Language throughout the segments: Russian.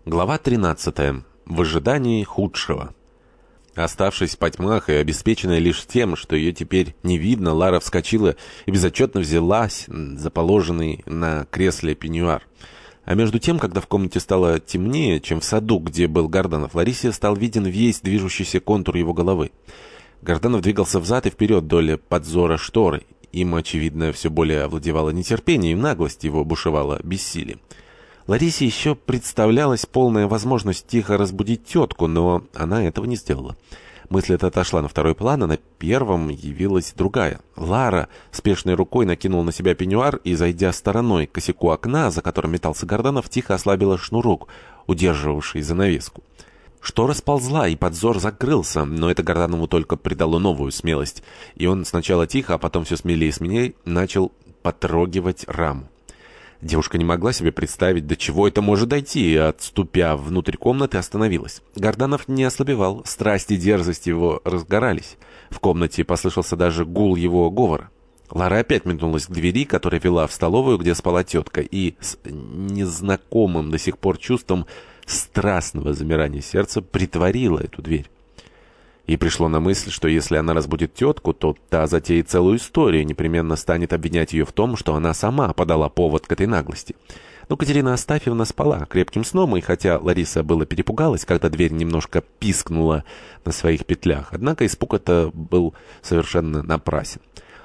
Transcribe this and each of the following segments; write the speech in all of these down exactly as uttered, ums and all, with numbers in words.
Глава тринадцатая. В ожидании худшего. Оставшись в потьмах и обеспеченная лишь тем, что ее теперь не видно, Лара вскочила и безотчетно взялась за положенный на кресле пеньюар. А между тем, когда в комнате стало темнее, чем в саду, где был Горданов, Ларисе стал виден весь движущийся контур его головы. Горданов двигался взад и вперед вдоль подзора шторы. Им, очевидно, все более овладевало нетерпение, и наглость его бушевала бессилие. Ларисе еще представлялась полная возможность тихо разбудить тетку, но она этого не сделала. Мысль эта отошла на второй план, а на первом явилась другая. Лара спешной рукой накинула на себя пеньюар и, зайдя стороной к косяку окна, за которым метался Горданов, тихо ослабила шнурок, удерживавший занавеску. Штора сползла, и подзор закрылся, но это Горданову только придало новую смелость, и он сначала тихо, а потом все смелее и смелее начал потрогивать раму. Девушка не могла себе представить, до чего это может дойти, и, отступя внутрь комнаты, остановилась. Горданов не ослабевал, страсть и дерзость его разгорались. В комнате послышался даже гул его говора. Лара опять метнулась к двери, которая вела в столовую, где спала тетка, и с незнакомым до сих пор чувством страстного замирания сердца притворила эту дверь. Ей пришло на мысль, что если она разбудит тетку, то та затеет целую историю и непременно станет обвинять ее в том, что она сама подала повод к этой наглости. Но Катерина Астафьевна спала крепким сном, и хотя Лариса было перепугалась, когда дверь немножко пискнула на своих петлях, однако испуг это был совершенно напрасен.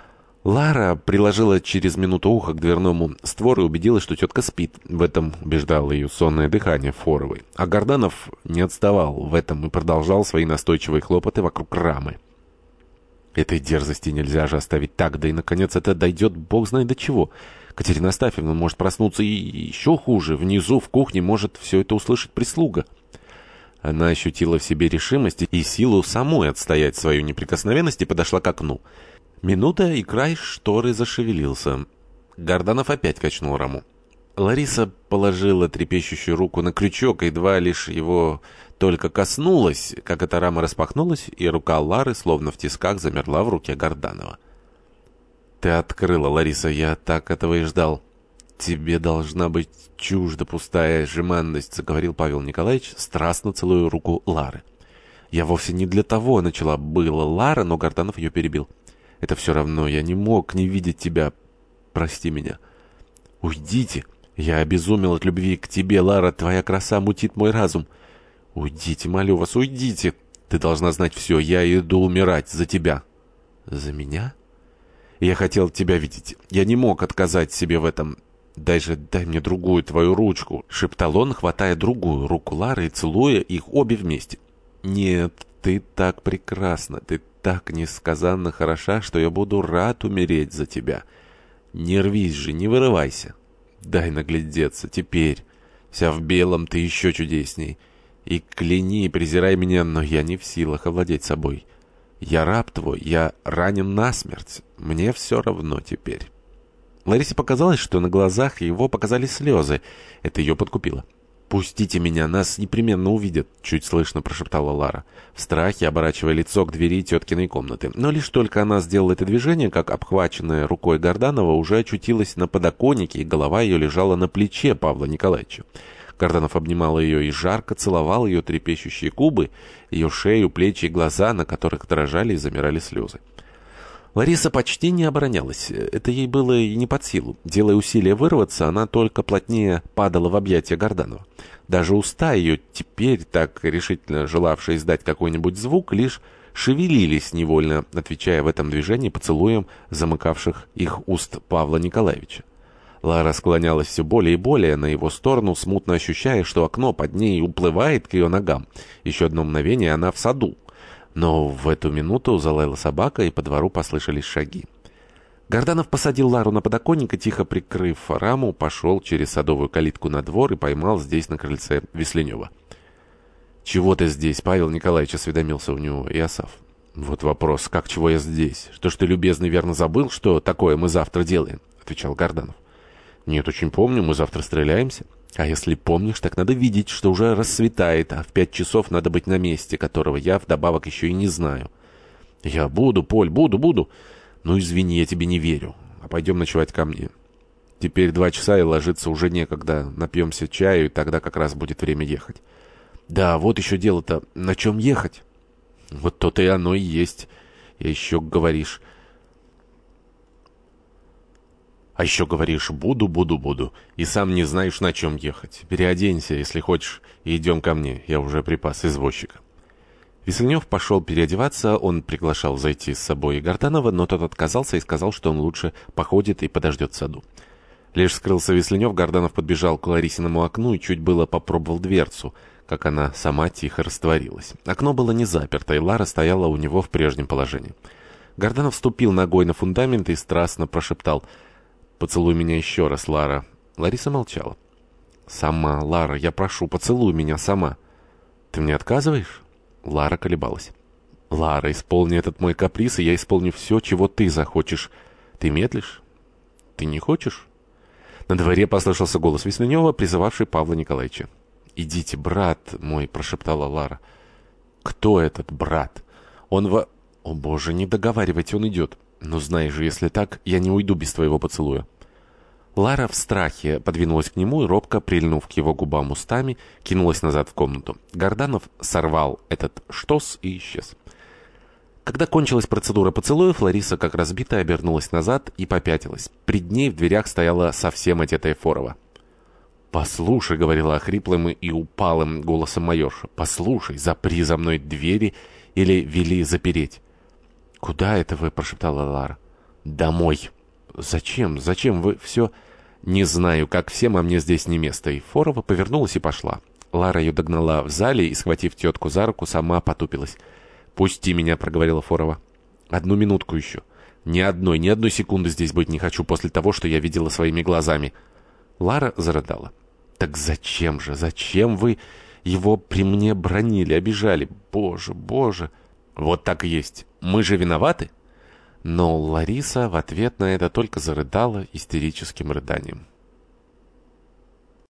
Лара приложила через минуту ухо к дверному створу и убедилась, что тетка спит. В этом убеждало ее сонное дыхание Форовой. А Горданов не отставал в этом и продолжал свои настойчивые хлопоты вокруг рамы. Этой дерзости нельзя же оставить так, да и, наконец, это дойдет бог знает до чего. Катерина Астафьевна может проснуться, и еще хуже, внизу в кухне может все это услышать прислуга. Она ощутила в себе решимость и силу самой отстоять свою неприкосновенность и подошла к окну. Минута, и край шторы зашевелился. Горданов опять качнул раму. Лариса положила трепещущую руку на крючок, и едва лишь его только коснулась, как эта рама распахнулась, и рука Лары, словно в тисках, замерла в руке Горданова. «Ты открыла, Лариса, я так этого и ждал. Тебе должна быть чужда пустая жеманность», — заговорил Павел Николаевич, страстно целуя руку Лары. «Я вовсе не для того начала было Лара», но Горданов ее перебил. «Это все равно, я не мог не видеть тебя. Прости меня». «Уйдите! Я обезумел от любви к тебе, Лара, твоя краса мутит мой разум. Уйдите, молю вас, уйдите! Ты должна знать все, я иду умирать за тебя». «За меня?» «Я хотел тебя видеть. Я не мог отказать себе в этом. Дай же, дай мне другую твою ручку», — шептал он, хватая другую руку Лары и целуя их обе вместе. «Нет, ты так прекрасна, ты так несказанно хороша, что я буду рад умереть за тебя. Не рвись же, не вырывайся. Дай наглядеться теперь. Вся в белом, ты еще чудесней. И кляни, презирай меня, но я не в силах овладеть собой. Я раб твой, я ранен насмерть. Мне все равно теперь». Ларисе показалось, что на глазах его показались слезы. Это ее подкупило. «Пустите меня, нас непременно увидят», — чуть слышно прошептала Лара, в страхе оборачивая лицо к двери теткиной комнаты. Но лишь только она сделала это движение, как обхваченная рукой Горданова уже очутилась на подоконнике, и голова ее лежала на плече Павла Николаевича. Горданов обнимал ее и жарко целовал ее трепещущие губы, ее шею, плечи и глаза, на которых дрожали и замирали слезы. Лариса почти не оборонялась. Это ей было и не под силу. Делая усилия вырваться, она только плотнее падала в объятия Горданова. Даже уста ее, теперь так решительно желавшие издать какой-нибудь звук, лишь шевелились невольно, отвечая в этом движении поцелуем замыкавших их уст Павла Николаевича. Лара склонялась все более и более на его сторону, смутно ощущая, что окно под ней уплывает к ее ногам. Еще одно мгновение она в саду. Но в эту минуту залаяла собака, и по двору послышались шаги. Горданов посадил Лару на подоконник и, тихо прикрыв раму, пошел через садовую калитку на двор и поймал здесь на крыльце Весленева. «Чего ты здесь, Павел Николаевич?» — осведомился у него Иосаф. «Вот вопрос, как чего я здесь? Что ж ты, любезный, верно забыл, что такое мы завтра делаем?» — отвечал Горданов. «Нет, очень помню, мы завтра стреляемся». «А если помнишь, так надо видеть, что уже рассветает, а в пять часов надо быть на месте, которого я вдобавок еще и не знаю». «Я буду, Поль, буду, буду. Ну, извини, я тебе не верю. А пойдем ночевать ко мне». Теперь два часа и ложиться уже некогда. Напьемся чаю, и тогда как раз будет время ехать. Да, вот еще дело-то. На чем ехать? Вот то-то и оно и есть. И еще говоришь... А еще говоришь «буду, буду, буду». И сам не знаешь, на чем ехать. Переоденься, если хочешь, и идем ко мне. Я уже припас извозчика. Весленев пошел переодеваться, он приглашал зайти с собой и Горданова, но тот отказался и сказал, что он лучше походит и подождет в саду. Лишь скрылся Весленев, Горданов подбежал к Ларисиному окну и чуть было попробовал дверцу, как она сама тихо растворилась. Окно было не заперто, и Лара стояла у него в прежнем положении. Горданов вступил ногой на фундамент и страстно прошептал: «Поцелуй меня еще раз, Лара». Лариса молчала. «Сама, Лара, я прошу, поцелуй меня сама». «Ты мне отказываешь?» Лара колебалась. «Лара, исполни этот мой каприз, и я исполню все, чего ты захочешь. Ты медлишь? Ты не хочешь?» На дворе послышался голос Весленева, призывавший Павла Николаевича. «Идите, брат мой», — прошептала Лара. «Кто этот брат? Он во...» «О, Боже, не договаривайте, он идет. Но знаешь же, если так, я не уйду без твоего поцелуя». Лара в страхе подвинулась к нему и, робко прильнув к его губам устами, кинулась назад в комнату. Горданов сорвал этот штос и исчез. Когда кончилась процедура поцелуев, Лариса, как разбитая, обернулась назад и попятилась. Пред ней в дверях стояла совсем одетая Форова. «Послушай», — говорила хриплым и упалым голосом майорша, — «послушай, запри за мной двери или вели запереть». «Куда это вы?» — прошептала Лара. «Домой». «Зачем? Зачем вы все...» «Не знаю, как всем, а мне здесь не место». И Форова повернулась и пошла. Лара ее догнала в зале и, схватив тетку за руку, сама потупилась. «Пусти меня», — проговорила Форова. «Одну минутку еще. Ни одной, ни одной секунды здесь быть не хочу после того, что я видела своими глазами». Лара зарыдала. «Так зачем же, зачем вы его при мне бранили, обижали? Боже, боже!» «Вот так и есть. Мы же виноваты?» Но Лариса в ответ на это только зарыдала истерическим рыданием.